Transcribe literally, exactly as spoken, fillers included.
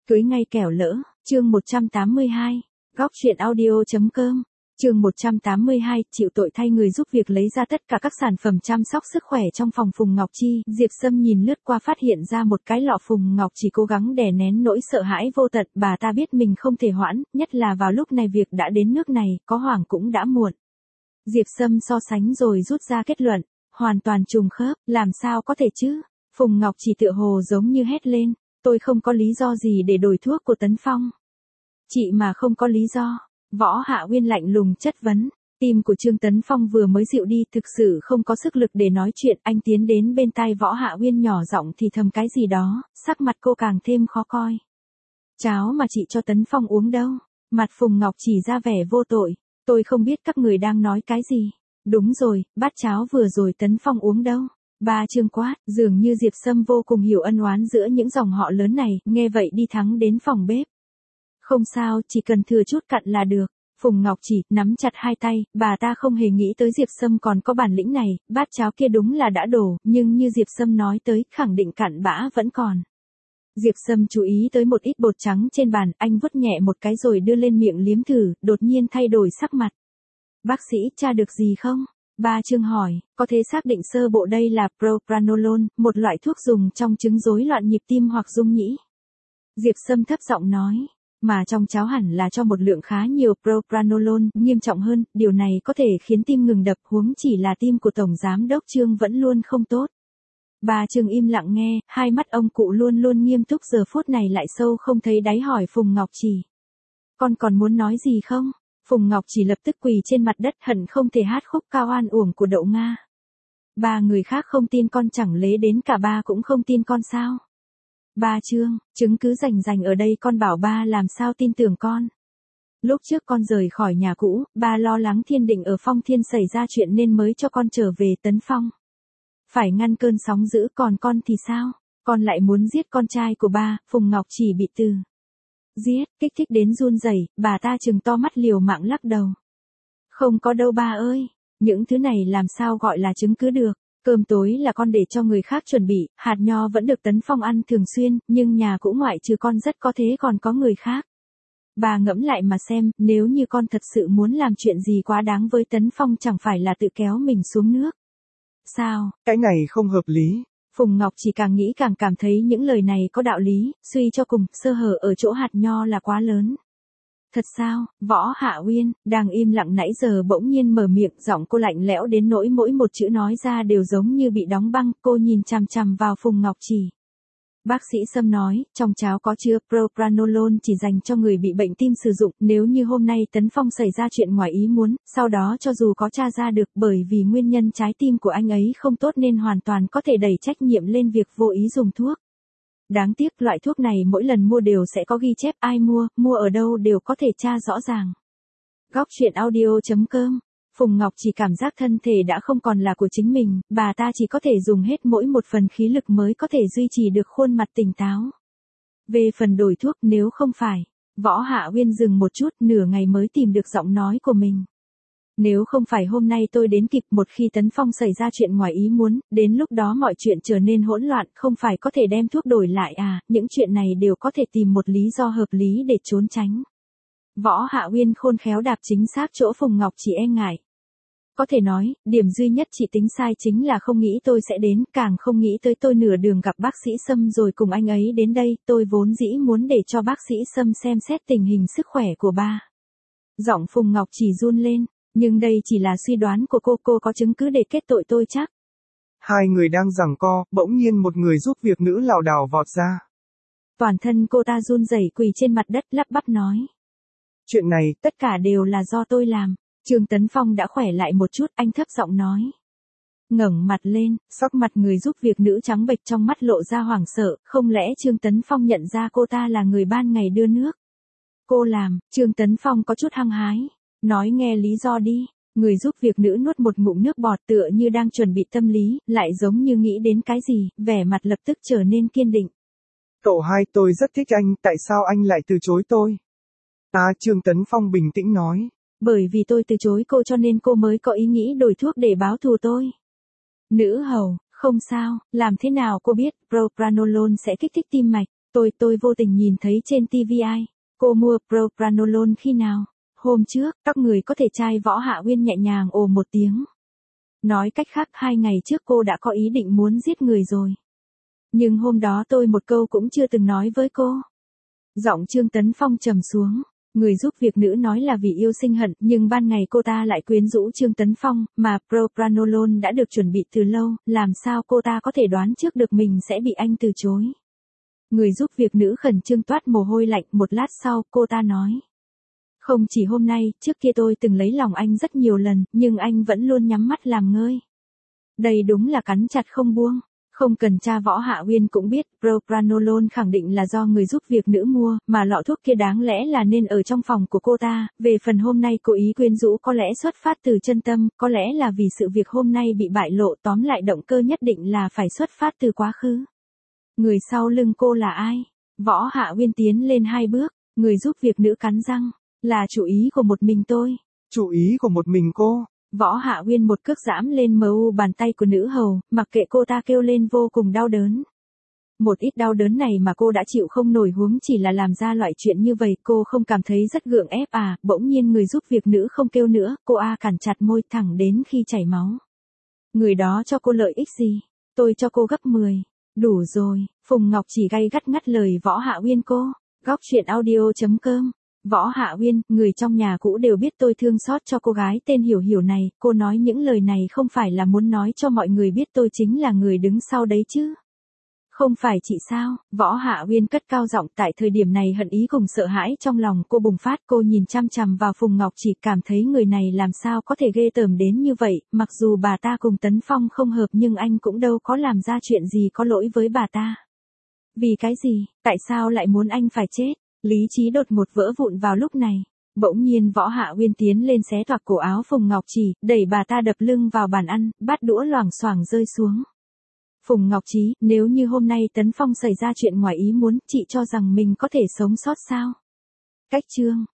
Cưới ngay kẻo lỡ, chương một trăm tám mươi hai, góc truyện audio.com, chương một trăm tám mươi hai, chịu tội thay người giúp việc lấy ra tất cả các sản phẩm chăm sóc sức khỏe trong phòng Phùng Ngọc Chi. Diệp Sâm nhìn lướt qua phát hiện ra một cái lọ. Phùng Ngọc chỉ cố gắng đè nén nỗi sợ hãi vô tận, bà ta biết mình không thể hoãn, nhất là vào lúc này việc đã đến nước này, có hoảng cũng đã muộn. Diệp Sâm so sánh rồi rút ra kết luận, hoàn toàn trùng khớp, làm sao có thể chứ? Phùng Ngọc chỉ tựa hồ giống như hét lên, tôi không có lý do gì để đổi thuốc của Tấn Phong. Chị mà không có lý do. Võ Hạ Uyên lạnh lùng chất vấn. Tim của Trương Tấn Phong vừa mới dịu đi, thực sự không có sức lực để nói chuyện. Anh tiến đến bên tai Võ Hạ Uyên nhỏ giọng thì thầm cái gì đó, sắc mặt cô càng thêm khó coi. Cháo mà chị cho Tấn Phong uống đâu? Mặt Phùng Ngọc chỉ ra vẻ vô tội. Tôi không biết các người đang nói cái gì. Đúng rồi, bát cháo vừa rồi Tấn Phong uống đâu? Ba Trương quát, dường như Diệp Sâm vô cùng hiểu ân oán giữa những dòng họ lớn này, nghe vậy đi thắng đến phòng bếp. Không sao, chỉ cần thừa chút cặn là được. Phùng Ngọc chỉ nắm chặt hai tay, bà ta không hề nghĩ tới Diệp Sâm còn có bản lĩnh này, bát cháo kia đúng là đã đổ, nhưng như Diệp Sâm nói tới, khẳng định cặn bã vẫn còn. Diệp Sâm chú ý tới một ít bột trắng trên bàn, anh vuốt nhẹ một cái rồi đưa lên miệng liếm thử, đột nhiên thay đổi sắc mặt. Bác sĩ, tra được gì không? Ba Trương hỏi, có thể xác định sơ bộ đây là propranolol, một loại thuốc dùng trong chứng rối loạn nhịp tim hoặc rung nhĩ. Diệp Sâm thấp giọng nói, mà trong cháo hẳn là cho một lượng khá nhiều propranolol, nghiêm trọng hơn, điều này có thể khiến tim ngừng đập, huống chỉ là tim của Tổng Giám đốc Trương vẫn luôn không tốt. Ba Trương im lặng nghe, hai mắt ông cụ luôn luôn nghiêm túc giờ phút này lại sâu không thấy đáy hỏi Phùng Ngọc Chỉ. Con còn muốn nói gì không? Phùng Ngọc Chỉ lập tức quỳ trên mặt đất hận không thể hát khúc cao oan uổng của Đậu Nga. Ba người khác không tin con chẳng lẽ đến cả ba cũng không tin con sao? Ba Trương, chứng cứ rành rành ở đây con bảo ba làm sao tin tưởng con. Lúc trước con rời khỏi nhà cũ, ba lo lắng Thiên Định ở Phong Thiên xảy ra chuyện nên mới cho con trở về Tấn Phong. Phải ngăn cơn sóng dữ, còn con thì sao? Con lại muốn giết con trai của ba. Phùng Ngọc Chỉ bị từ giết, kích thích đến run rẩy, bà ta trừng to mắt liều mạng lắc đầu. Không có đâu ba ơi, những thứ này làm sao gọi là chứng cứ được. Cơm tối là con để cho người khác chuẩn bị, hạt nho vẫn được Tấn Phong ăn thường xuyên, nhưng nhà cũ ngoại trừ con rất có thế còn có người khác. Bà ngẫm lại mà xem, nếu như con thật sự muốn làm chuyện gì quá đáng với Tấn Phong chẳng phải là tự kéo mình xuống nước. Sao? Cái này không hợp lý. Phùng Ngọc chỉ càng nghĩ càng cảm thấy những lời này có đạo lý, suy cho cùng, sơ hở ở chỗ hạt nho là quá lớn. Thật sao? Võ Hạ Uyên, đang im lặng nãy giờ bỗng nhiên mở miệng, giọng cô lạnh lẽo đến nỗi mỗi một chữ nói ra đều giống như bị đóng băng, cô nhìn chằm chằm vào Phùng Ngọc Chỉ. Bác sĩ Sâm nói, trong cháo có chứa propranolol chỉ dành cho người bị bệnh tim sử dụng, nếu như hôm nay Tấn Phong xảy ra chuyện ngoài ý muốn, sau đó cho dù có tra ra được bởi vì nguyên nhân trái tim của anh ấy không tốt nên hoàn toàn có thể đẩy trách nhiệm lên việc vô ý dùng thuốc. Đáng tiếc loại thuốc này mỗi lần mua đều sẽ có ghi chép ai mua, mua ở đâu đều có thể tra rõ ràng. Góc truyện audio.com, Phùng Ngọc chỉ cảm giác thân thể đã không còn là của chính mình, bà ta chỉ có thể dùng hết mỗi một phần khí lực mới có thể duy trì được khuôn mặt tỉnh táo. Về phần đổi thuốc nếu không phải, Võ Hạ Uyên dừng một chút nửa ngày mới tìm được giọng nói của mình. Nếu không phải hôm nay tôi đến kịp một khi Tấn Phong xảy ra chuyện ngoài ý muốn, đến lúc đó mọi chuyện trở nên hỗn loạn, không phải có thể đem thuốc đổi lại à, những chuyện này đều có thể tìm một lý do hợp lý để trốn tránh. Võ Hạ Uyên khôn khéo đạp chính xác chỗ Phùng Ngọc chỉ e ngại. Có thể nói, điểm duy nhất chị tính sai chính là không nghĩ tôi sẽ đến, càng không nghĩ tới tôi nửa đường gặp bác sĩ Sâm rồi cùng anh ấy đến đây, tôi vốn dĩ muốn để cho bác sĩ Sâm xem xét tình hình sức khỏe của ba. Giọng Phùng Ngọc chỉ run lên. Nhưng đây chỉ là suy đoán của cô, cô có chứng cứ để kết tội tôi chắc. Hai người đang giằng co, bỗng nhiên một người giúp việc nữ lảo đảo vọt ra. Toàn thân cô ta run rẩy quỳ trên mặt đất lắp bắp nói. Chuyện này, tất cả đều là do tôi làm. Trương Tấn Phong đã khỏe lại một chút, anh thấp giọng nói. Ngẩng mặt lên, sắc mặt người giúp việc nữ trắng bệch trong mắt lộ ra hoảng sợ, không lẽ Trương Tấn Phong nhận ra cô ta là người ban ngày đưa nước. Cô làm, Trương Tấn Phong có chút hăng hái. Nói nghe lý do đi, người giúp việc nữ nuốt một ngụm nước bọt tựa như đang chuẩn bị tâm lý, lại giống như nghĩ đến cái gì, vẻ mặt lập tức trở nên kiên định. Cậu hai tôi rất thích anh, tại sao anh lại từ chối tôi? À, Trương Tấn Phong bình tĩnh nói. Bởi vì tôi từ chối cô cho nên cô mới có ý nghĩ đổi thuốc để báo thù tôi. Nữ hầu, không sao, làm thế nào cô biết propranolol sẽ kích thích tim mạch? Tôi, tôi vô tình nhìn thấy trên ti vi ai, cô mua propranolol khi nào? Hôm trước, các người có thể trai Võ Hạ Uyên nhẹ nhàng ồ một tiếng. Nói cách khác hai ngày trước cô đã có ý định muốn giết người rồi. Nhưng hôm đó tôi một câu cũng chưa từng nói với cô. Giọng Trương Tấn Phong trầm xuống. Người giúp việc nữ nói là vì yêu sinh hận, nhưng ban ngày cô ta lại quyến rũ Trương Tấn Phong, mà propranolol đã được chuẩn bị từ lâu, làm sao cô ta có thể đoán trước được mình sẽ bị anh từ chối. Người giúp việc nữ khẩn trương toát mồ hôi lạnh, một lát sau, cô ta nói. Không chỉ hôm nay, trước kia tôi từng lấy lòng anh rất nhiều lần, nhưng anh vẫn luôn nhắm mắt làm ngơi. Đây đúng là cắn chặt không buông. Không cần tra Võ Hạ Uyên cũng biết, propranolol khẳng định là do người giúp việc nữ mua, mà lọ thuốc kia đáng lẽ là nên ở trong phòng của cô ta. Về phần hôm nay cố ý quyến rũ có lẽ xuất phát từ chân tâm, có lẽ là vì sự việc hôm nay bị bại lộ, tóm lại động cơ nhất định là phải xuất phát từ quá khứ. Người sau lưng cô là ai? Võ Hạ Uyên tiến lên hai bước, người giúp việc nữ cắn răng, là chủ ý của một mình tôi. Chủ ý của một mình cô? Võ Hạ Uyên một cước giẫm lên mờ u bàn tay của nữ hầu, mặc kệ cô ta kêu lên vô cùng đau đớn. Một ít đau đớn này mà cô đã chịu không nổi, huống chỉ là làm ra loại chuyện như vậy, cô không cảm thấy rất gượng ép à? Bỗng nhiên người giúp việc nữ không kêu nữa, cô a cản chặt môi thẳng đến khi chảy máu. Người đó cho cô lợi ích gì? Tôi cho cô gấp mười. Đủ rồi. Phùng Ngọc Chỉ gay gắt ngắt lời Võ Hạ Uyên cô. Góc truyện audio chấm com. Võ Hạ Uyên, người trong nhà cũ đều biết tôi thương xót cho cô gái tên Hiểu Hiểu này, cô nói những lời này không phải là muốn nói cho mọi người biết tôi chính là người đứng sau đấy chứ. Không phải chị sao? Võ Hạ Uyên cất cao giọng, tại thời điểm này hận ý cùng sợ hãi trong lòng cô bùng phát, cô nhìn chăm chằm vào Phùng Ngọc Chỉ, cảm thấy người này làm sao có thể ghê tởm đến như vậy, mặc dù bà ta cùng Tấn Phong không hợp nhưng anh cũng đâu có làm ra chuyện gì có lỗi với bà ta. Vì cái gì? Tại sao lại muốn anh phải chết? Lý trí đột ngột vỡ vụn vào lúc này. Bỗng nhiên Võ Hạ Uyên tiến lên xé toạc cổ áo Phùng Ngọc Chỉ, đẩy bà ta đập lưng vào bàn ăn, bát đũa loảng xoảng rơi xuống. Phùng Ngọc Chí, nếu như hôm nay Tấn Phong xảy ra chuyện ngoài ý muốn, chị cho rằng mình có thể sống sót sao? Cách chương